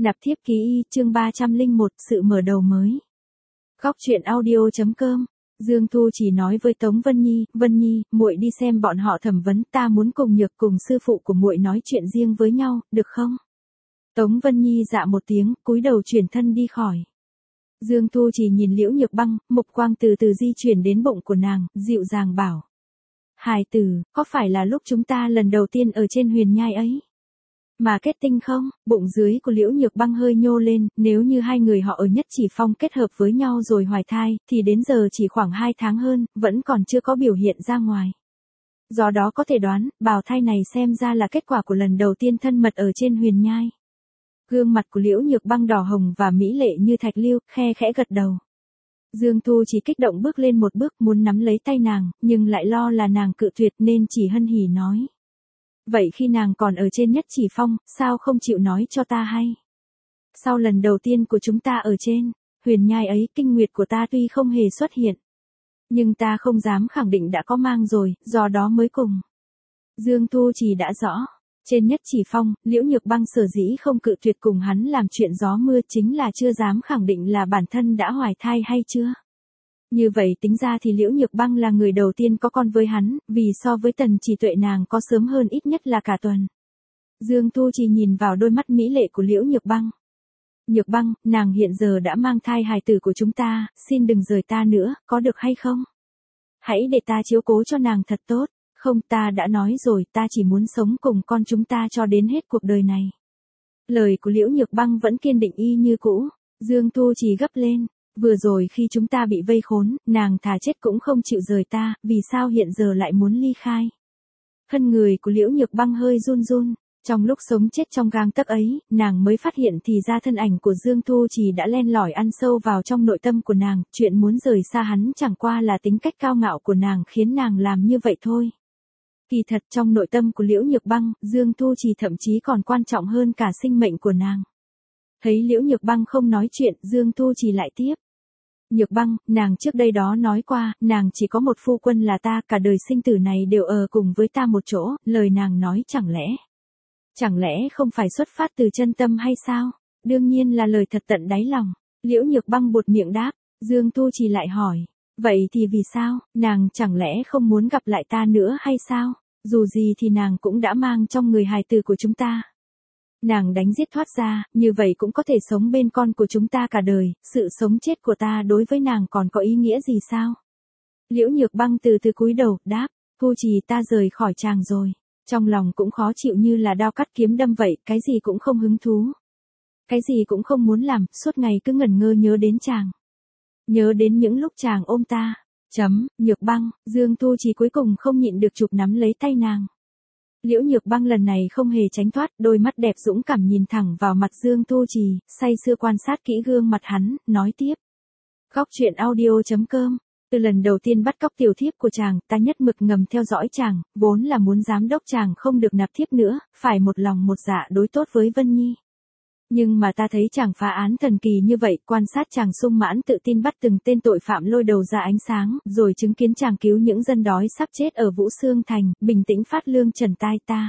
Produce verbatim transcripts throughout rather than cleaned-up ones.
Nạp thiếp ký y, chương ba trăm lẻ một, sự mở đầu mới. Góc truyện audio.com. Dương Thu chỉ nói với Tống Vân Nhi, "Vân Nhi, muội đi xem bọn họ thẩm vấn, ta muốn cùng Nhược cùng sư phụ của muội nói chuyện riêng với nhau, được không?" Tống Vân Nhi dạ một tiếng, cúi đầu chuyển thân đi khỏi. Dương Thu chỉ nhìn Liễu Nhược Băng, mục quang từ từ di chuyển đến bụng của nàng, dịu dàng bảo: "Hài tử, có phải là lúc chúng ta lần đầu tiên ở trên huyền nhai ấy mà kết tinh không?" Bụng dưới của Liễu Nhược Băng hơi nhô lên, nếu như hai người họ ở Nhất Chỉ Phong kết hợp với nhau rồi hoài thai, thì đến giờ chỉ khoảng hai tháng hơn, vẫn còn chưa có biểu hiện ra ngoài. Do đó có thể đoán, bào thai này xem ra là kết quả của lần đầu tiên thân mật ở trên huyền nhai. Gương mặt của Liễu Nhược Băng đỏ hồng và mỹ lệ như thạch lưu, khe khẽ gật đầu. Dương Thu chỉ kích động bước lên một bước muốn nắm lấy tay nàng, nhưng lại lo là nàng cự tuyệt nên chỉ hân hỉ nói: "Vậy khi nàng còn ở trên Nhất Chỉ Phong, sao không chịu nói cho ta hay? Sau lần đầu tiên của chúng ta ở trên huyền nhai ấy, kinh nguyệt của ta tuy không hề xuất hiện, nhưng ta không dám khẳng định đã có mang rồi, do đó mới cùng." Dương Thu chỉ đã rõ, trên Nhất Chỉ Phong, Liễu Nhược Băng sở dĩ không cự tuyệt cùng hắn làm chuyện gió mưa chính là chưa dám khẳng định là bản thân đã hoài thai hay chưa. Như vậy tính ra thì Liễu Nhược Băng là người đầu tiên có con với hắn, vì so với Tần Chỉ Tuệ nàng có sớm hơn ít nhất là cả tuần. Dương Thu chỉ nhìn vào đôi mắt mỹ lệ của Liễu Nhược Băng. "Nhược Băng, nàng hiện giờ đã mang thai hài tử của chúng ta, xin đừng rời ta nữa, có được hay không? Hãy để ta chiếu cố cho nàng thật tốt." "Không, ta đã nói rồi, ta chỉ muốn sống cùng con chúng ta cho đến hết cuộc đời này." Lời của Liễu Nhược Băng vẫn kiên định y như cũ. Dương Thu chỉ gấp lên: "Vừa rồi khi chúng ta bị vây khốn, nàng thà chết cũng không chịu rời ta, vì sao hiện giờ lại muốn ly khai?" Thân người của Liễu Nhược Băng hơi run run. Trong lúc sống chết trong gang tấc ấy, nàng mới phát hiện thì ra thân ảnh của Dương Thu chỉ đã len lỏi ăn sâu vào trong nội tâm của nàng, chuyện muốn rời xa hắn chẳng qua là tính cách cao ngạo của nàng khiến nàng làm như vậy thôi. Kỳ thật trong nội tâm của Liễu Nhược Băng, Dương Thu chỉ thậm chí còn quan trọng hơn cả sinh mệnh của nàng. Thấy Liễu Nhược Băng không nói chuyện, Dương Thu chỉ lại tiếp: "Nhược Băng, nàng trước đây đó nói qua, nàng chỉ có một phu quân là ta, cả đời sinh tử này đều ở cùng với ta một chỗ, lời nàng nói chẳng lẽ, chẳng lẽ không phải xuất phát từ chân tâm hay sao?" "Đương nhiên là lời thật tận đáy lòng." Liễu Nhược Băng buột miệng đáp. Dương Thu chỉ lại hỏi: "Vậy thì vì sao, nàng chẳng lẽ không muốn gặp lại ta nữa hay sao? Dù gì thì nàng cũng đã mang trong người hài tử của chúng ta. Nàng đánh giết thoát ra, như vậy cũng có thể sống bên con của chúng ta cả đời, sự sống chết của ta đối với nàng còn có ý nghĩa gì sao?" Liễu Nhược Băng từ từ cúi đầu, đáp: "Thu Trì, ta rời khỏi chàng rồi. Trong lòng cũng khó chịu như là đao cắt kiếm đâm vậy, cái gì cũng không hứng thú. Cái gì cũng không muốn làm, suốt ngày cứ ngẩn ngơ nhớ đến chàng. Nhớ đến những lúc chàng ôm ta." Chấm, Nhược Băng, Dương Thu Trì cuối cùng không nhịn được chụp nắm lấy tay nàng. Liễu Nhược Băng lần này không hề tránh thoát, đôi mắt đẹp dũng cảm nhìn thẳng vào mặt Dương Thu Trì, say sưa quan sát kỹ gương mặt hắn, nói tiếp. Góc truyện audio.com. "Từ lần đầu tiên bắt cóc tiểu thiếp của chàng, ta nhất mực ngầm theo dõi chàng, vốn là muốn giám đốc chàng không được nạp thiếp nữa, phải một lòng một dạ đối tốt với Vân Nhi. Nhưng mà ta thấy chàng phá án thần kỳ như vậy, quan sát chàng sung mãn tự tin bắt từng tên tội phạm lôi đầu ra ánh sáng, rồi chứng kiến chàng cứu những dân đói sắp chết ở Vũ Xương Thành, bình tĩnh phát lương trần tai ta.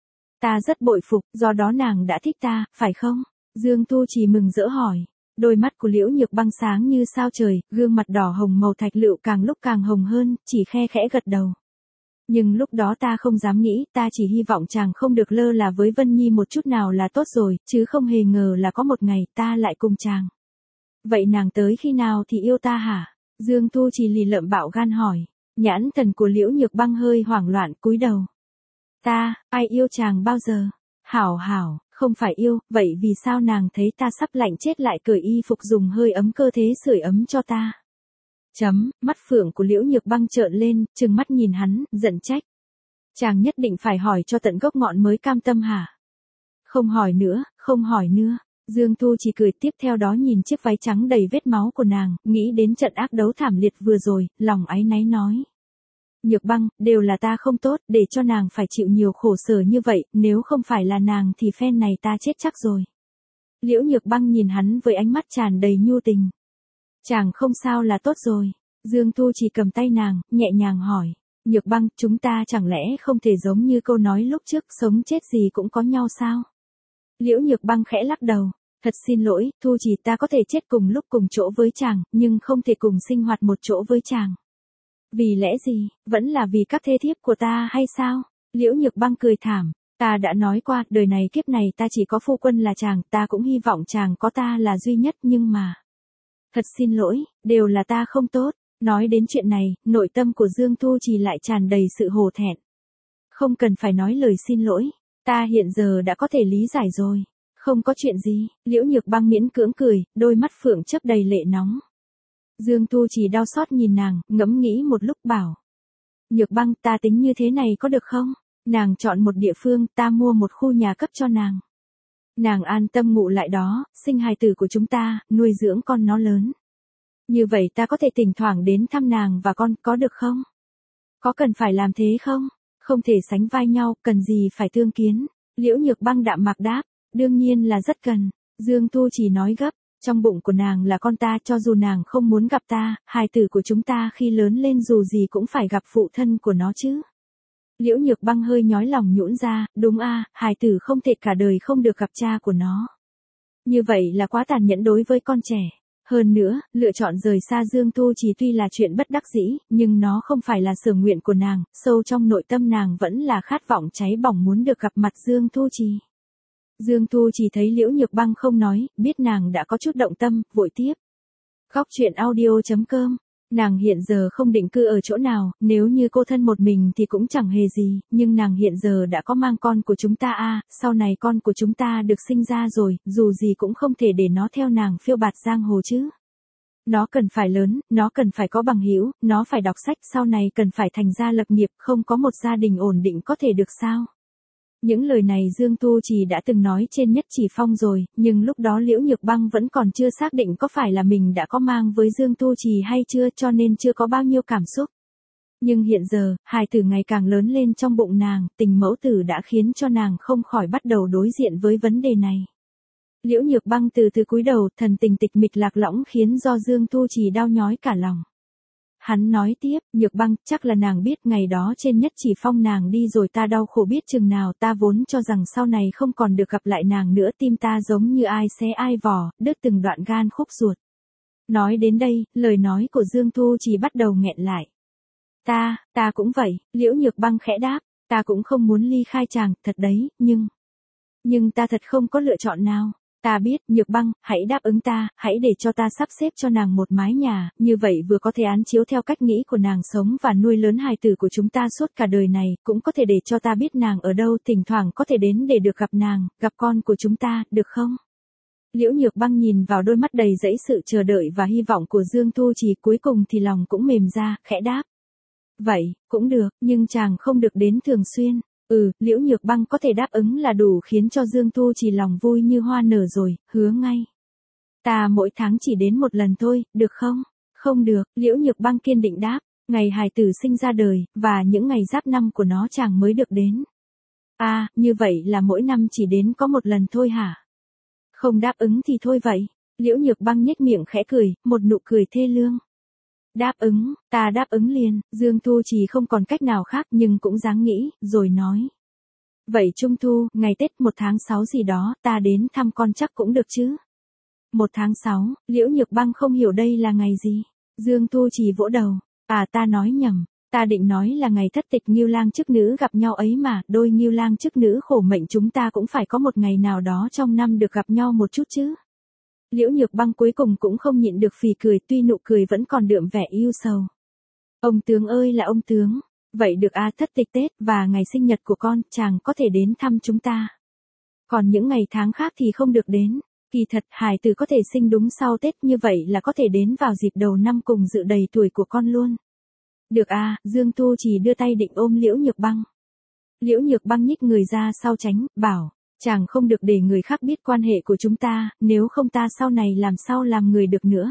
Ta rất bội phục, do đó nàng đã thích ta, phải không?" Dương Thu chỉ mừng rỡ hỏi. Đôi mắt của Liễu Nhược Băng sáng như sao trời, gương mặt đỏ hồng màu thạch lựu càng lúc càng hồng hơn, chỉ khe khẽ gật đầu. "Nhưng lúc đó ta không dám nghĩ, ta chỉ hy vọng chàng không được lơ là với Vân Nhi một chút nào là tốt rồi, chứ không hề ngờ là có một ngày ta lại cùng chàng." "Vậy nàng tới khi nào thì yêu ta hả?" Dương Thu chỉ lì lợm bạo gan hỏi. Nhãn thần của Liễu Nhược Băng hơi hoảng loạn, cúi đầu. "Ta, ai yêu chàng bao giờ?" "Hảo hảo, không phải yêu, vậy vì sao nàng thấy ta sắp lạnh chết lại cởi y phục dùng hơi ấm cơ thế sưởi ấm cho ta?" Chấm, mắt phượng của Liễu Nhược Băng trợn lên, trừng mắt nhìn hắn, giận trách. "Chàng nhất định phải hỏi cho tận gốc ngọn mới cam tâm hả?" "Không hỏi nữa, không hỏi nữa." Dương Thu chỉ cười, tiếp theo đó nhìn chiếc váy trắng đầy vết máu của nàng, nghĩ đến trận ác đấu thảm liệt vừa rồi, lòng áy náy nói. "Nhược Băng, đều là ta không tốt, để cho nàng phải chịu nhiều khổ sở như vậy, nếu không phải là nàng thì phen này ta chết chắc rồi." Liễu Nhược Băng nhìn hắn với ánh mắt tràn đầy nhu tình. "Chàng không sao là tốt rồi." Dương Thu chỉ cầm tay nàng, nhẹ nhàng hỏi. "Nhược Băng, chúng ta chẳng lẽ không thể giống như câu nói lúc trước, sống chết gì cũng có nhau sao?" Liễu Nhược Băng khẽ lắc đầu. Thật xin lỗi, Thu Trì, ta có thể chết cùng lúc cùng chỗ với chàng, nhưng không thể cùng sinh hoạt một chỗ với chàng. Vì lẽ gì, vẫn là vì các thê thiếp của ta hay sao? Liễu Nhược Băng cười thảm, ta đã nói qua, đời này kiếp này ta chỉ có phu quân là chàng, ta cũng hy vọng chàng có ta là duy nhất, nhưng mà... Thật xin lỗi, đều là ta không tốt. Nói đến chuyện này, nội tâm của Dương Thu Trì lại tràn đầy sự hổ thẹn. Không cần phải nói lời xin lỗi, ta hiện giờ đã có thể lý giải rồi. Không có chuyện gì, Liễu Nhược Băng miễn cưỡng cười, đôi mắt phượng chớp đầy lệ nóng. Dương Thu Trì đau xót nhìn nàng, ngẫm nghĩ một lúc bảo. Nhược Băng, ta tính như thế này có được không? Nàng chọn một địa phương, ta mua một khu nhà cấp cho nàng. Nàng an tâm ngụ lại đó, sinh hài tử của chúng ta, nuôi dưỡng con nó lớn. Như vậy ta có thể thỉnh thoảng đến thăm nàng và con, có được không? Có cần phải làm thế không? Không thể sánh vai nhau, cần gì phải thương kiến? Liễu Nhược Băng đạm mạc đáp, đương nhiên là rất cần. Dương Thu chỉ nói gấp, trong bụng của nàng là con ta, cho dù nàng không muốn gặp ta, hài tử của chúng ta khi lớn lên dù gì cũng phải gặp phụ thân của nó chứ. Liễu Nhược Băng hơi nhói lòng nhũn ra, đúng a, hài tử không thể cả đời không được gặp cha của nó. Như vậy là quá tàn nhẫn đối với con trẻ. Hơn nữa, lựa chọn rời xa Dương Thu Trì tuy là chuyện bất đắc dĩ, nhưng nó không phải là sở nguyện của nàng, sâu trong nội tâm nàng vẫn là khát vọng cháy bỏng muốn được gặp mặt Dương Thu Trì. Dương Thu Trì thấy Liễu Nhược Băng không nói, biết nàng đã có chút động tâm, vội tiếp. Góc truyện audio chấm com. Nàng hiện giờ không định cư ở chỗ nào, nếu như cô thân một mình thì cũng chẳng hề gì, nhưng nàng hiện giờ đã có mang con của chúng ta a, sau này con của chúng ta được sinh ra rồi, dù gì cũng không thể để nó theo nàng phiêu bạt giang hồ chứ. Nó cần phải lớn, nó cần phải có bằng hữu, nó phải đọc sách, sau này cần phải thành gia lập nghiệp, không có một gia đình ổn định có thể được sao? Những lời này Dương Thu Trì đã từng nói trên Nhất Chỉ Phong rồi, nhưng lúc đó Liễu Nhược Băng vẫn còn chưa xác định có phải là mình đã có mang với Dương Thu Trì hay chưa, cho nên chưa có bao nhiêu cảm xúc. Nhưng hiện giờ, hài tử ngày càng lớn lên trong bụng nàng, tình mẫu tử đã khiến cho nàng không khỏi bắt đầu đối diện với vấn đề này. Liễu Nhược Băng từ từ cúi đầu, thần tình tịch mịch lạc lõng khiến do Dương Thu Trì đau nhói cả lòng. Hắn nói tiếp, Nhược Băng, chắc là nàng biết ngày đó trên Nhất Chỉ Phong nàng đi rồi ta đau khổ biết chừng nào, ta vốn cho rằng sau này không còn được gặp lại nàng nữa, tim ta giống như ai xé ai vò, đứt từng đoạn gan khúc ruột. Nói đến đây, lời nói của Dương Thu Trì bắt đầu nghẹn lại. Ta, ta cũng vậy, Liễu Nhược Băng khẽ đáp, ta cũng không muốn ly khai chàng, thật đấy, nhưng... Nhưng ta thật không có lựa chọn nào. Ta biết, Nhược Băng, hãy đáp ứng ta, hãy để cho ta sắp xếp cho nàng một mái nhà, như vậy vừa có thể án chiếu theo cách nghĩ của nàng sống và nuôi lớn hài tử của chúng ta suốt cả đời này, cũng có thể để cho ta biết nàng ở đâu, thỉnh thoảng có thể đến để được gặp nàng, gặp con của chúng ta, được không? Liễu Nhược Băng nhìn vào đôi mắt đầy dẫy sự chờ đợi và hy vọng của Dương Thu Trì, cuối cùng thì lòng cũng mềm ra, khẽ đáp. Vậy, cũng được, nhưng chàng không được đến thường xuyên. Ừ, Liễu Nhược Băng có thể đáp ứng là đủ khiến cho Dương Thu Trì lòng vui như hoa nở rồi, hứa ngay. Ta mỗi tháng chỉ đến một lần thôi, được không? Không được, Liễu Nhược Băng kiên định đáp, ngày hài tử sinh ra đời, và những ngày giáp năm của nó chàng mới được đến. À, như vậy là mỗi năm chỉ đến có một lần thôi hả? Không đáp ứng thì thôi vậy. Liễu Nhược Băng nhếch miệng khẽ cười, một nụ cười thê lương. Đáp ứng, ta đáp ứng liền, Dương Thu Trì không còn cách nào khác nhưng cũng dáng nghĩ, rồi nói. Vậy Trung Thu, ngày Tết một tháng sáu gì đó, ta đến thăm con chắc cũng được chứ? Một tháng sáu, Liễu Nhược Băng không hiểu đây là ngày gì. Dương Thu Trì vỗ đầu, à ta nói nhầm, ta định nói là ngày thất tịch Ngưu Lang chức nữ gặp nhau ấy mà, đôi Ngưu Lang chức nữ khổ mệnh chúng ta cũng phải có một ngày nào đó trong năm được gặp nhau một chút chứ. Liễu Nhược Băng cuối cùng cũng không nhịn được phì cười, tuy nụ cười vẫn còn đượm vẻ yêu sầu. Ông tướng ơi là ông tướng, vậy được a, thất tịch Tết và ngày sinh nhật của con, chàng có thể đến thăm chúng ta. Còn những ngày tháng khác thì không được đến. Kỳ thật, hài tử có thể sinh đúng sau Tết, như vậy là có thể đến vào dịp đầu năm cùng dự đầy tuổi của con luôn. Được a, Dương Thu Trì đưa tay định ôm Liễu Nhược Băng. Liễu Nhược Băng nhích người ra sau tránh, bảo. Chàng không được để người khác biết quan hệ của chúng ta, nếu không ta sau này làm sao làm người được nữa.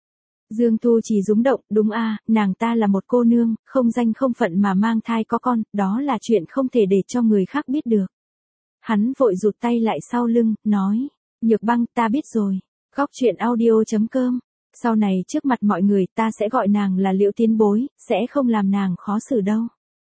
Dương Thu Trì rúng động, đúng a, nàng ta là một cô nương, không danh không phận mà mang thai có con, đó là chuyện không thể để cho người khác biết được. Hắn vội rụt tay lại sau lưng, nói, Nhược Băng, ta biết rồi. Góc truyện audio chấm com. Sau này trước mặt mọi người ta sẽ gọi nàng là Liễu Tiến Bối, sẽ không làm nàng khó xử đâu.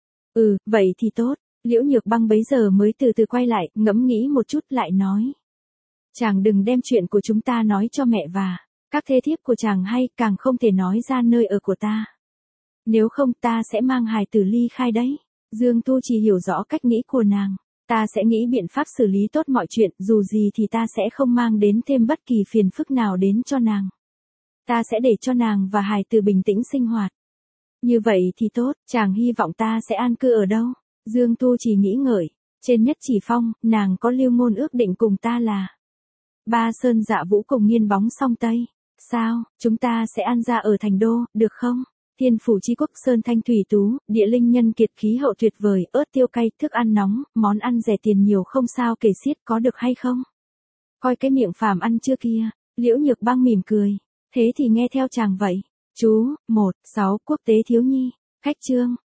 Ừ, vậy thì tốt. Liễu Nhược Băng bấy giờ mới từ từ quay lại, ngẫm nghĩ một chút lại nói. Chàng đừng đem chuyện của chúng ta nói cho mẹ và các thê thiếp của chàng hay, càng không thể nói ra nơi ở của ta. Nếu không ta sẽ mang hài tử ly khai đấy. Dương Thu Trì hiểu rõ cách nghĩ của nàng. Ta sẽ nghĩ biện pháp xử lý tốt mọi chuyện, dù gì thì ta sẽ không mang đến thêm bất kỳ phiền phức nào đến cho nàng. Ta sẽ để cho nàng và hài tử bình tĩnh sinh hoạt. Như vậy thì tốt, chàng hy vọng ta sẽ an cư ở đâu? Dương Thu Trì nghĩ ngợi. Trên Nhất Chỉ Phong, nàng có lưu ngôn ước định cùng ta là Ba Sơn Dạ Vũ cùng nghiên bóng song Tây. Sao, chúng ta sẽ an gia ở thành đô, được không? Thiên phủ chi quốc sơn thanh thủy tú, địa linh nhân kiệt khí hậu tuyệt vời, ớt tiêu cay, thức ăn nóng, món ăn rẻ tiền nhiều không sao kể xiết, có được hay không? Coi cái miệng phàm ăn chưa kia, Liễu Nhược Băng mỉm cười. Thế thì nghe theo chàng vậy. Chú, một, sáu, quốc tế thiếu nhi. Khách chương.